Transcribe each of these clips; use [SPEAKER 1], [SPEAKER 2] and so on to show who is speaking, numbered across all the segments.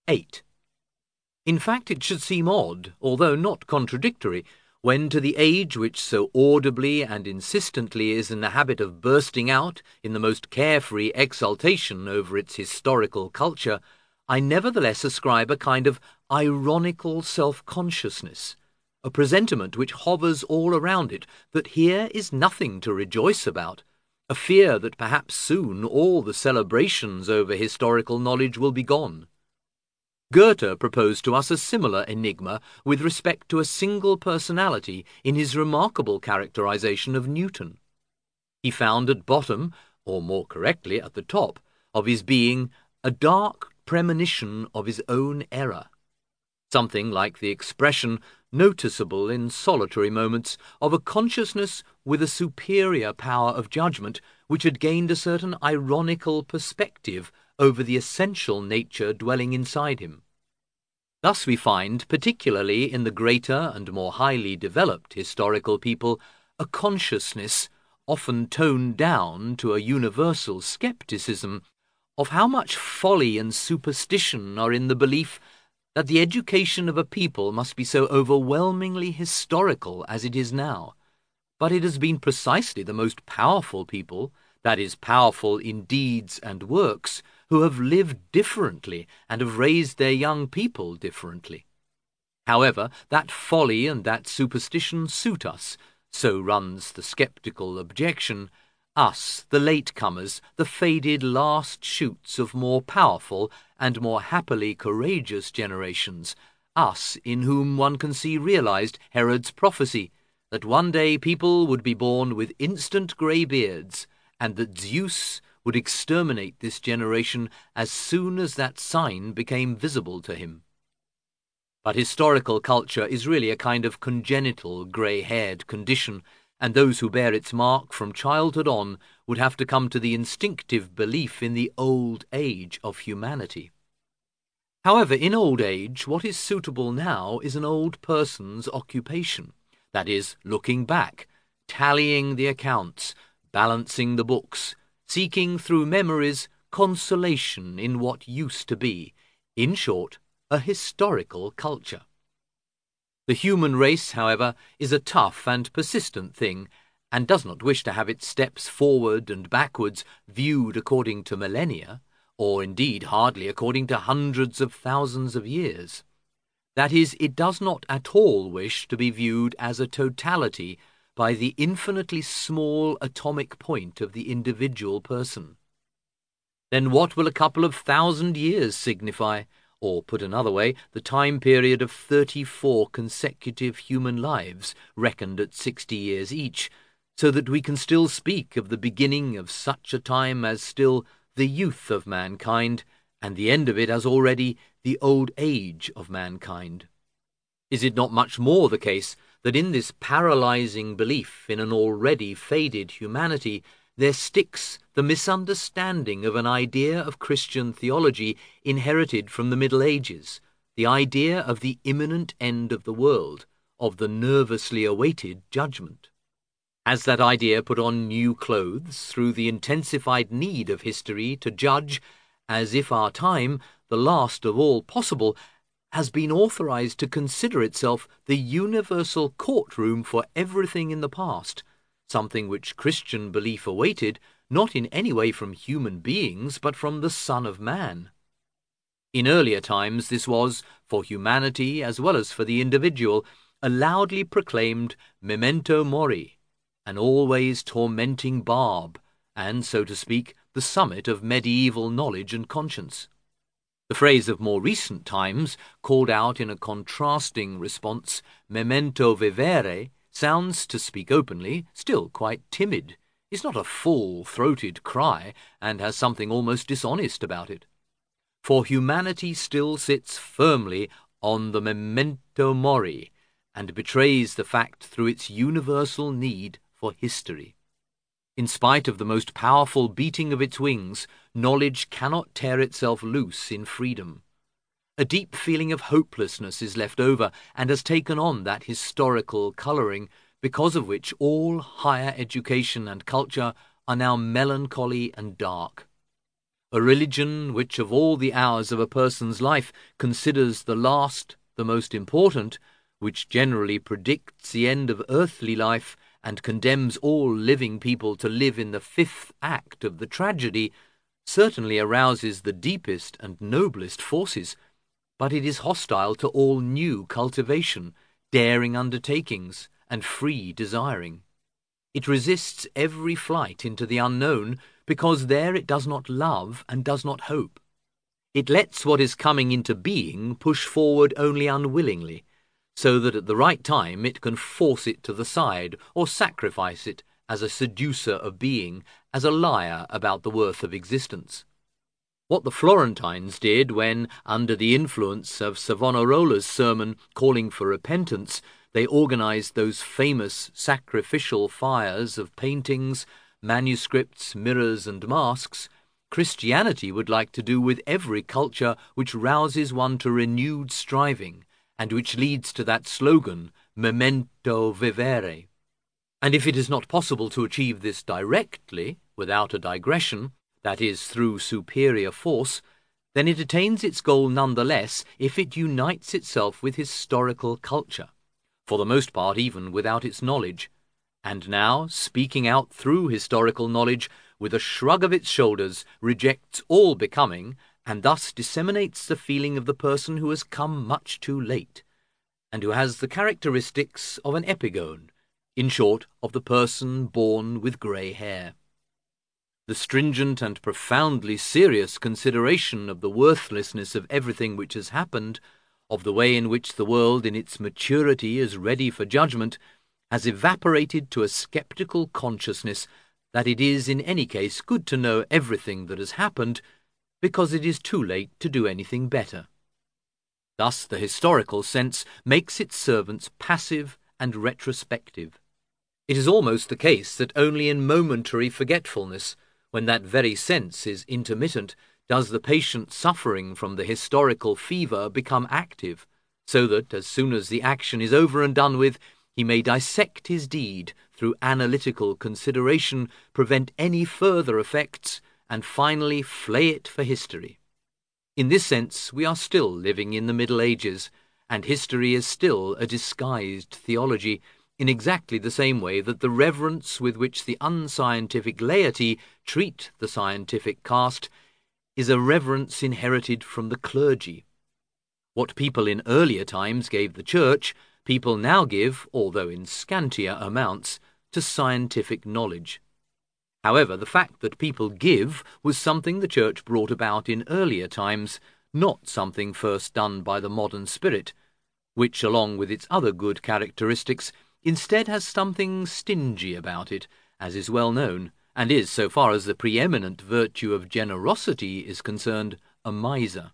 [SPEAKER 1] 8. In fact, it should seem odd, although not contradictory, when to the age which so audibly and insistently is in the habit of bursting out in the most carefree exultation over its historical culture, I nevertheless ascribe a kind of ironical self-consciousness, a presentiment which hovers all around it that here is nothing to rejoice about, a fear that perhaps soon all the celebrations over historical knowledge will be gone. Goethe proposed to us a similar enigma with respect to a single personality in his remarkable characterization of Newton. He found at bottom, or more correctly at the top, of his being a dark premonition of his own error, something like the expression noticeable in solitary moments of a consciousness with a superior power of judgment which had gained a certain ironical perspective over the essential nature dwelling inside him. Thus we find, particularly in the greater and more highly developed historical people, a consciousness, often toned down to a universal skepticism, of how much folly and superstition are in the belief that the education of a people must be so overwhelmingly historical as it is now. But it has been precisely the most powerful people, that is, powerful in deeds and works, who have lived differently and have raised their young people differently. However, that folly and that superstition suit us, so runs the sceptical objection, us, the latecomers, the faded last shoots of more powerful and more happily courageous generations, us in whom one can see realized Herod's prophecy, that one day people would be born with instant grey beards, and that Zeus would exterminate this generation as soon as that sign became visible to him. But historical culture is really a kind of congenital grey-haired condition, and those who bear its mark from childhood on would have to come to the instinctive belief in the old age of humanity. However, in old age, what is suitable now is an old person's occupation, that is, looking back, tallying the accounts, balancing the books, seeking through memories consolation in what used to be, in short, a historical culture. The human race, however, is a tough and persistent thing, and does not wish to have its steps forward and backwards viewed according to millennia, or indeed hardly according to hundreds of thousands of years. That is, it does not at all wish to be viewed as a totality by the infinitely small atomic point of the individual person. Then what will a couple of 1,000 years signify? Or, put another way, the time period of 34 consecutive human lives, reckoned at 60 years each, so that we can still speak of the beginning of such a time as still the youth of mankind, and the end of it as already the old age of mankind? Is it not much more the case that in this paralyzing belief in an already faded humanity there sticks the misunderstanding of an idea of Christian theology inherited from the Middle Ages, the idea of the imminent end of the world, of the nervously awaited judgment? Has that idea put on new clothes through the intensified need of history to judge, as if our time, the last of all possible, has been authorized to consider itself the universal courtroom for everything in the past, something which Christian belief awaited, not in any way from human beings, but from the Son of Man? In earlier times this was, for humanity as well as for the individual, a loudly proclaimed memento mori, an always tormenting barb, and, so to speak, the summit of medieval knowledge and conscience. The phrase of more recent times, called out in a contrasting response, memento vivere, sounds, to speak openly, still quite timid, is not a full-throated cry, and has something almost dishonest about it. For humanity still sits firmly on the memento mori, and betrays the fact through its universal need for history. In spite of the most powerful beating of its wings, knowledge cannot tear itself loose in freedom. A deep feeling of hopelessness is left over and has taken on that historical colouring, because of which all higher education and culture are now melancholy and dark. a religion which of all the hours of a person's life considers the last the most important, which generally predicts the end of earthly life and condemns all living people to live in the fifth act of the tragedy, certainly arouses the deepest and noblest forces, but it is hostile to all new cultivation, daring undertakings, and free desiring. It resists every flight into the unknown, because there it does not love and does not hope. It lets what is coming into being push forward only unwillingly, so that at the right time it can force it to the side or sacrifice it as a seducer of being, as a liar about the worth of existence. What the Florentines did when, under the influence of Savonarola's sermon calling for repentance, they organized those famous sacrificial fires of paintings, manuscripts, mirrors, and masks, Christianity would like to do with every culture which rouses one to renewed striving, and which leads to that slogan, Memento Vivere. And if it is not possible to achieve this directly, without a digression, that is, through superior force, then it attains its goal nonetheless if it unites itself with historical culture, for the most part even without its knowledge, and now, speaking out through historical knowledge, with a shrug of its shoulders, rejects all becoming, and thus disseminates the feeling of the person who has come much too late, and who has the characteristics of an epigone, in short, of the person born with grey hair. The stringent and profoundly serious consideration of the worthlessness of everything which has happened, of the way in which the world in its maturity is ready for judgment, has evaporated to a sceptical consciousness that it is in any case good to know everything that has happened, because it is too late to do anything better. Thus the historical sense makes its servants passive and retrospective. It is almost the case that only in momentary forgetfulness, when that very sense is intermittent, does the patient suffering from the historical fever become active, so that, as soon as the action is over and done with, he may dissect his deed through analytical consideration, prevent any further effects, and finally flay it for history. In this sense, we are still living in the Middle Ages, and history is still a disguised theology, in exactly the same way that the reverence with which the unscientific laity treat the scientific caste is a reverence inherited from the clergy. What people in earlier times gave the Church, people now give, although in scantier amounts, to scientific knowledge. However, the fact that people give was something the Church brought about in earlier times, not something first done by the modern spirit, which, along with its other good characteristics, instead has something stingy about it, as is well known, and is, so far as the preeminent virtue of generosity is concerned, a miser.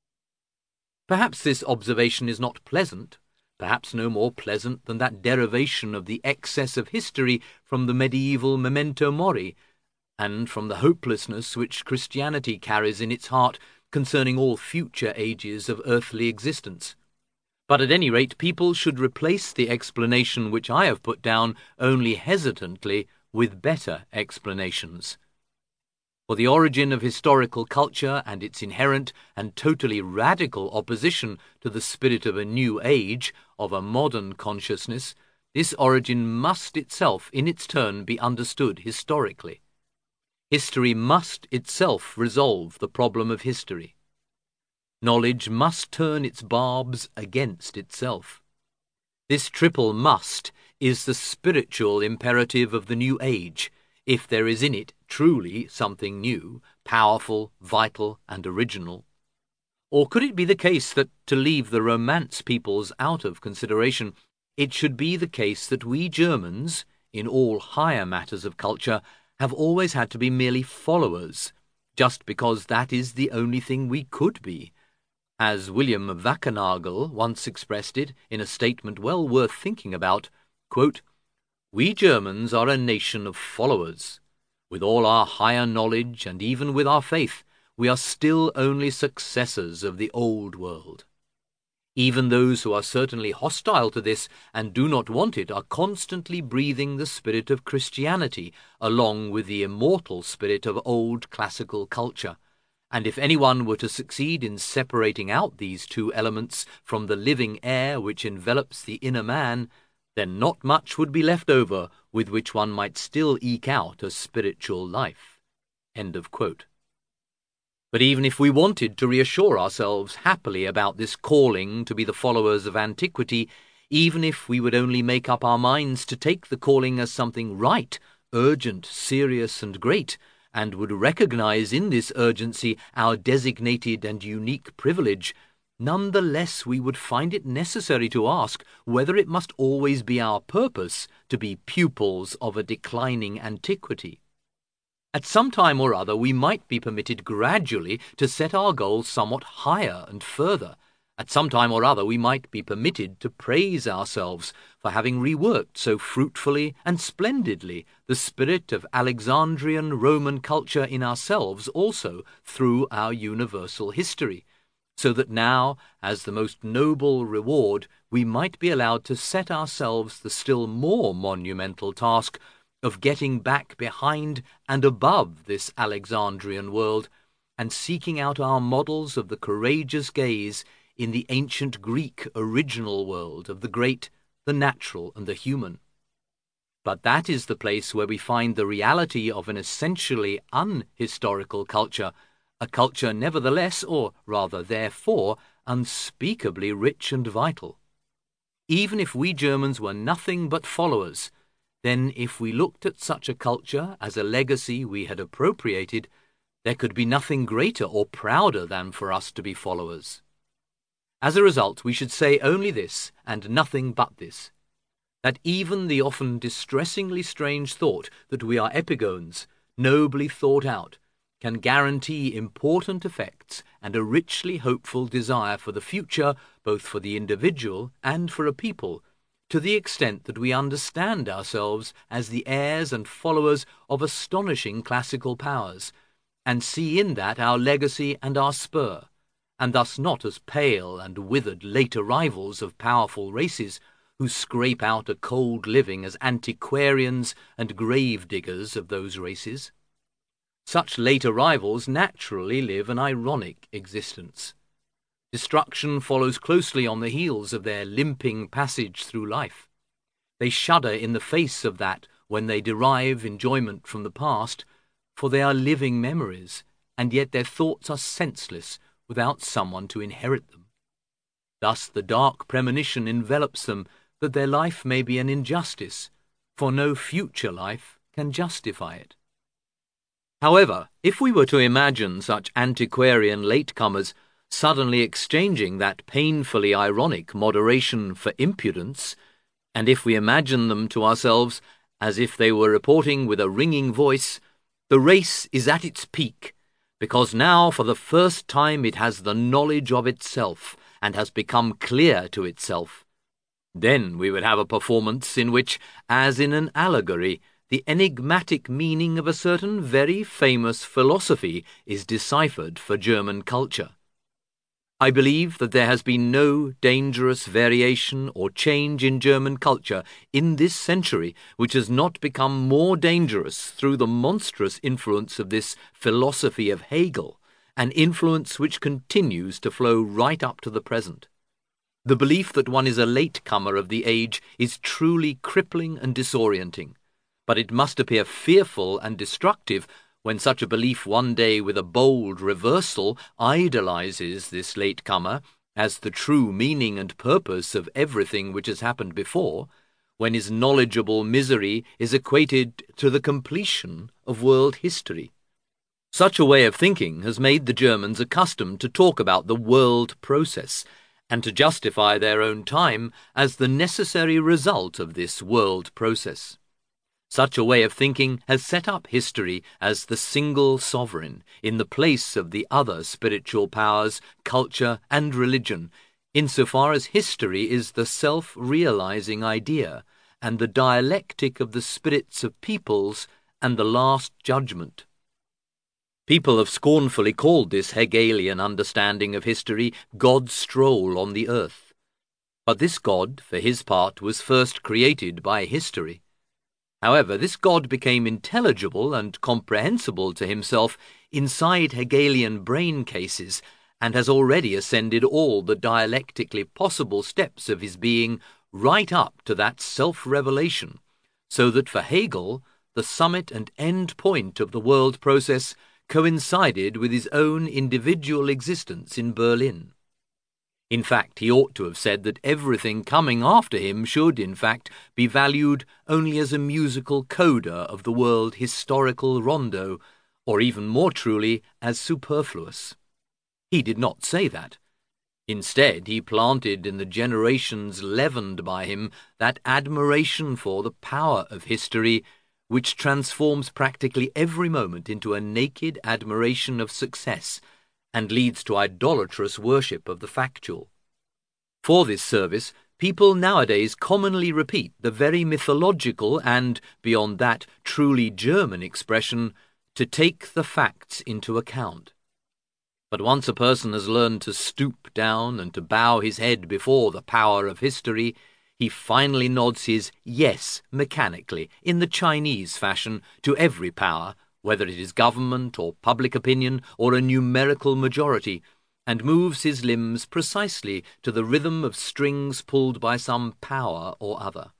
[SPEAKER 1] Perhaps this observation is not pleasant, perhaps no more pleasant than that derivation of the excess of history from the medieval memento mori, and from the hopelessness which Christianity carries in its heart concerning all future ages of earthly existence. But at any rate, people should replace the explanation which I have put down only hesitantly with better explanations. For the origin of historical culture and its inherent and totally radical opposition to the spirit of a new age, of a modern consciousness, this origin must itself in its turn be understood historically. History must itself resolve the problem of history. Knowledge must turn its barbs against itself. This triple must is the spiritual imperative of the new age, if there is in it truly something new, powerful, vital, and original. Or could it be the case that, to leave the Romance peoples out of consideration, it should be the case that we Germans, in all higher matters of culture, have always had to be merely followers, just because that is the only thing we could be? As William Wachenagel once expressed it in a statement well worth thinking about, quote, "We Germans are a nation of followers. With all our higher knowledge and even with our faith, we are still only successors of the old world. Even those who are certainly hostile to this and do not want it are constantly breathing the spirit of Christianity along with the immortal spirit of old classical culture, and if anyone were to succeed in separating out these two elements from the living air which envelops the inner man, then not much would be left over with which one might still eke out a spiritual life." End of quote. But even if we wanted to reassure ourselves happily about this calling to be the followers of antiquity, even if we would only make up our minds to take the calling as something right, urgent, serious, and great, and would recognize in this urgency our designated and unique privilege, none the less we would find it necessary to ask whether it must always be our purpose to be pupils of a declining antiquity. At some time or other we might be permitted gradually to set our goals somewhat higher and further. At some time or other we might be permitted to praise ourselves for having reworked so fruitfully and splendidly the spirit of Alexandrian Roman culture in ourselves also through our universal history, so that now, as the most noble reward, we might be allowed to set ourselves the still more monumental task of getting back behind and above this Alexandrian world, and seeking out our models of the courageous gaze in the ancient Greek original world of the great, the natural, and the human. But that is the place where we find the reality of an essentially unhistorical culture, a culture nevertheless, or rather therefore, unspeakably rich and vital. Even if we Germans were nothing but followers, then if we looked at such a culture as a legacy we had appropriated, there could be nothing greater or prouder than for us to be followers. As a result, we should say only this, and nothing but this, that even the often distressingly strange thought that we are epigones, nobly thought out, can guarantee important effects and a richly hopeful desire for the future, both for the individual and for a people, to the extent that we understand ourselves as the heirs and followers of astonishing classical powers, and see in that our legacy and our spur, and thus not as pale and withered late arrivals of powerful races who scrape out a cold living as antiquarians and grave diggers of those races. Such late arrivals naturally live an ironic existence. Destruction follows closely on the heels of their limping passage through life. They shudder in the face of that when they derive enjoyment from the past, for they are living memories, and yet their thoughts are senseless without someone to inherit them. Thus the dark premonition envelops them that their life may be an injustice, for no future life can justify it. However, if we were to imagine such antiquarian latecomers suddenly exchanging that painfully ironic moderation for impudence, and if we imagine them to ourselves as if they were reporting with a ringing voice, "The race is at its peak, because now for the first time it has the knowledge of itself and has become clear to itself," then we would have a performance in which, as in an allegory, the enigmatic meaning of a certain very famous philosophy is deciphered for German culture. I believe that there has been no dangerous variation or change in German culture in this century which has not become more dangerous through the monstrous influence of this philosophy of Hegel, an influence which continues to flow right up to the present. The belief that one is a latecomer of the age is truly crippling and disorienting, but it must appear fearful and destructive when such a belief one day with a bold reversal idolizes this latecomer as the true meaning and purpose of everything which has happened before, when his knowledgeable misery is equated to the completion of world history. Such a way of thinking has made the Germans accustomed to talk about the world process, and to justify their own time as the necessary result of this world process. Such a way of thinking has set up history as the single sovereign in the place of the other spiritual powers, culture, and religion, insofar as history is the self-realizing idea and the dialectic of the spirits of peoples and the last judgment. People have scornfully called this Hegelian understanding of history God's stroll on the earth. But this God, for his part, was first created by history. However, this God became intelligible and comprehensible to himself inside Hegelian brain cases and has already ascended all the dialectically possible steps of his being right up to that self-revelation, so that for Hegel, the summit and end point of the world process coincided with his own individual existence in Berlin. In fact, he ought to have said that everything coming after him should, in fact, be valued only as a musical coda of the world historical rondo, or even more truly, as superfluous. He did not say that. Instead, he planted in the generations leavened by him that admiration for the power of history, which transforms practically every moment into a naked admiration of success, and leads to idolatrous worship of the factual. For this service, people nowadays commonly repeat the very mythological and, beyond that, truly German expression, to take the facts into account. But once a person has learned to stoop down and to bow his head before the power of history, he finally nods his yes mechanically, in the Chinese fashion, to every power, whether it is government or public opinion or a numerical majority, and moves his limbs precisely to the rhythm of strings pulled by some power or other.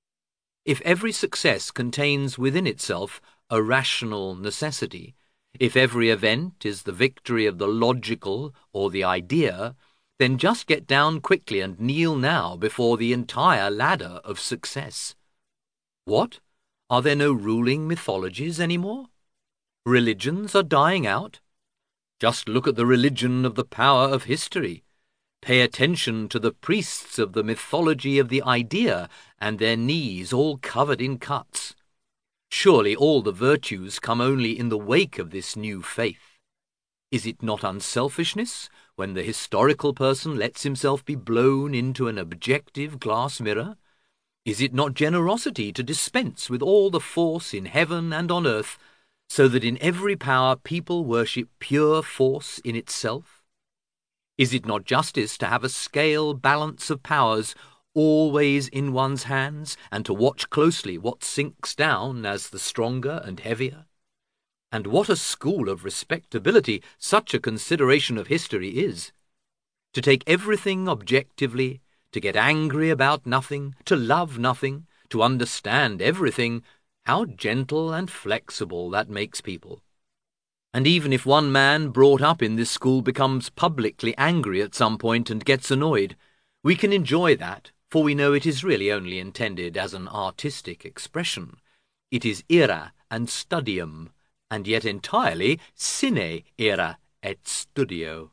[SPEAKER 1] If every success contains within itself a rational necessity, if every event is the victory of the logical or the idea, then just get down quickly and kneel now before the entire ladder of success. What? Are there no ruling mythologies any more? Religions are dying out? Just look at the religion of the power of history. Pay attention to the priests of the mythology of the idea and their knees all covered in cuts. Surely all the virtues come only in the wake of this new faith. Is it not unselfishness when the historical person lets himself be blown into an objective glass mirror? Is it not generosity to dispense with all the force in heaven and on earth, so that in every power people worship pure force in itself? Is it not justice to have a scale balance of powers always in one's hands, and to watch closely what sinks down as the stronger and heavier? And what a school of respectability such a consideration of history is! To take everything objectively, to get angry about nothing, to love nothing, to understand everything, how gentle and flexible that makes people. And even if one man brought up in this school becomes publicly angry at some point and gets annoyed, we can enjoy that, for we know it is really only intended as an artistic expression. It is ira and studium, and yet entirely sine ira et studio.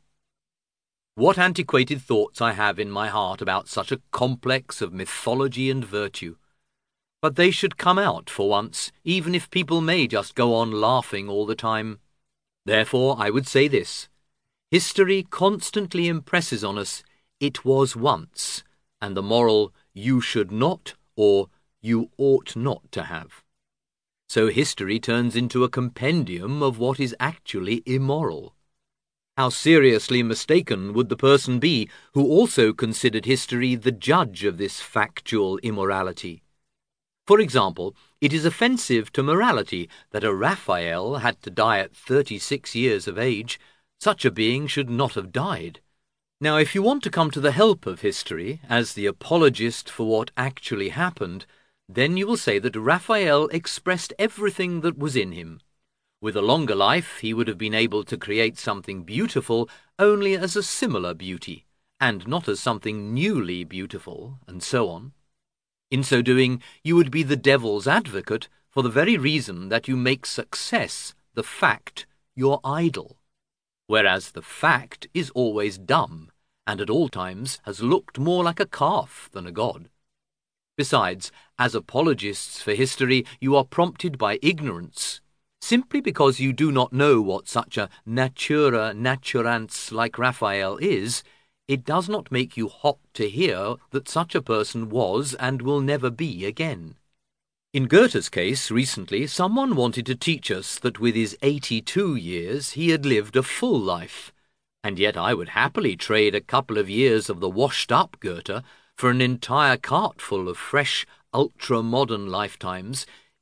[SPEAKER 1] What antiquated thoughts I have in my heart about such a complex of mythology and virtue. But they should come out for once, even if people may just go on laughing all the time. Therefore, I would say this: history constantly impresses on us, "It was once," and the moral, "You should not," or "You ought not to have." So history turns into a compendium of what is actually immoral. How seriously mistaken would the person be who also considered history the judge of this factual immorality? For example, it is offensive to morality that a Raphael had to die at 36 years of age. Such a being should not have died. Now, if you want to come to the help of history as the apologist for what actually happened, then you will say that Raphael expressed everything that was in him. With a longer life, he would have been able to create something beautiful only as a similar beauty, and not as something newly beautiful, and so on. In so doing, you would be the devil's advocate for the very reason that you make success, the fact, your idol, whereas the fact is always dumb, and at all times has looked more like a calf than a god. Besides, as apologists for history, you are prompted by ignorance. Simply because you do not know what such a natura naturans like Raphael is, it does not make you hot to hear that such a person was and will never be again. In Goethe's case, recently, someone wanted to teach us that with his 82 years he had lived a full life, and yet I would happily trade a couple of years of the washed-up Goethe for an entire cartful of fresh, ultra-modern lifetimes,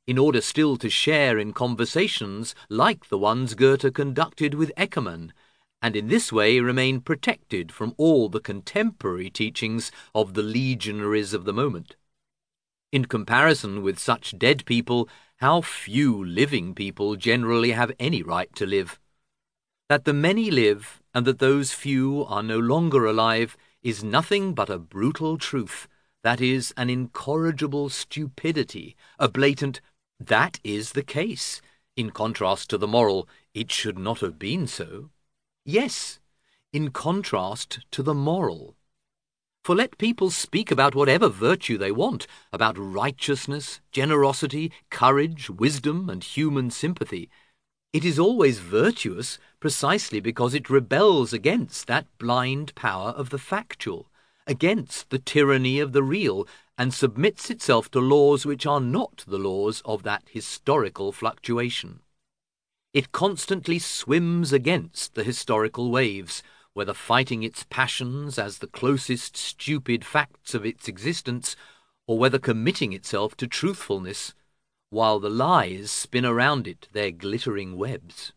[SPEAKER 1] in order still to share in conversations like the ones Goethe conducted with Eckermann, and in this way remain protected from all the contemporary teachings of the legionaries of the moment. In comparison with such dead people, how few living people generally have any right to live. That the many live, and that those few are no longer alive, is nothing but a brutal truth, that is, an incorrigible stupidity, a blatant, that is the case, in contrast to the moral, it should not have been so. Yes, in contrast to the moral. For let people speak about whatever virtue they want, about righteousness, generosity, courage, wisdom, and human sympathy. It is always virtuous precisely because it rebels against that blind power of the factual, against the tyranny of the real, and submits itself to laws which are not the laws of that historical fluctuation. It constantly swims against the historical waves, whether fighting its passions as the closest stupid facts of its existence, or whether committing itself to truthfulness, while the lies spin around it their glittering webs.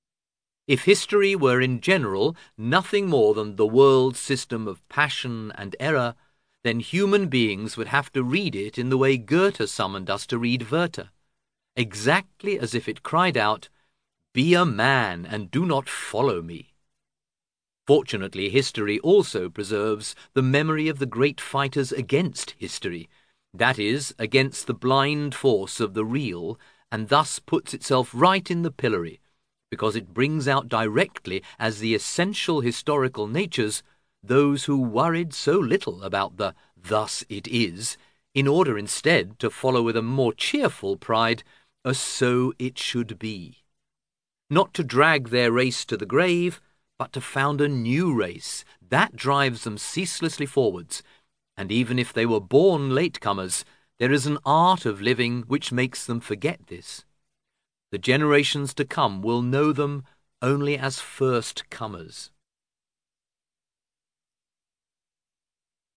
[SPEAKER 1] If history were in general nothing more than the world's system of passion and error, then human beings would have to read it in the way Goethe summoned us to read Werther, exactly as if it cried out, "Be a man and do not follow me." Fortunately, history also preserves the memory of the great fighters against history, that is, against the blind force of the real, and thus puts itself right in the pillory, because it brings out directly as the essential historical natures those who worried so little about the "thus it is," in order instead to follow with a more cheerful pride a "so it should be." Not to drag their race to the grave, but to found a new race, that drives them ceaselessly forwards, and even if they were born latecomers, there is an art of living which makes them forget this. The generations to come will know them only as first comers.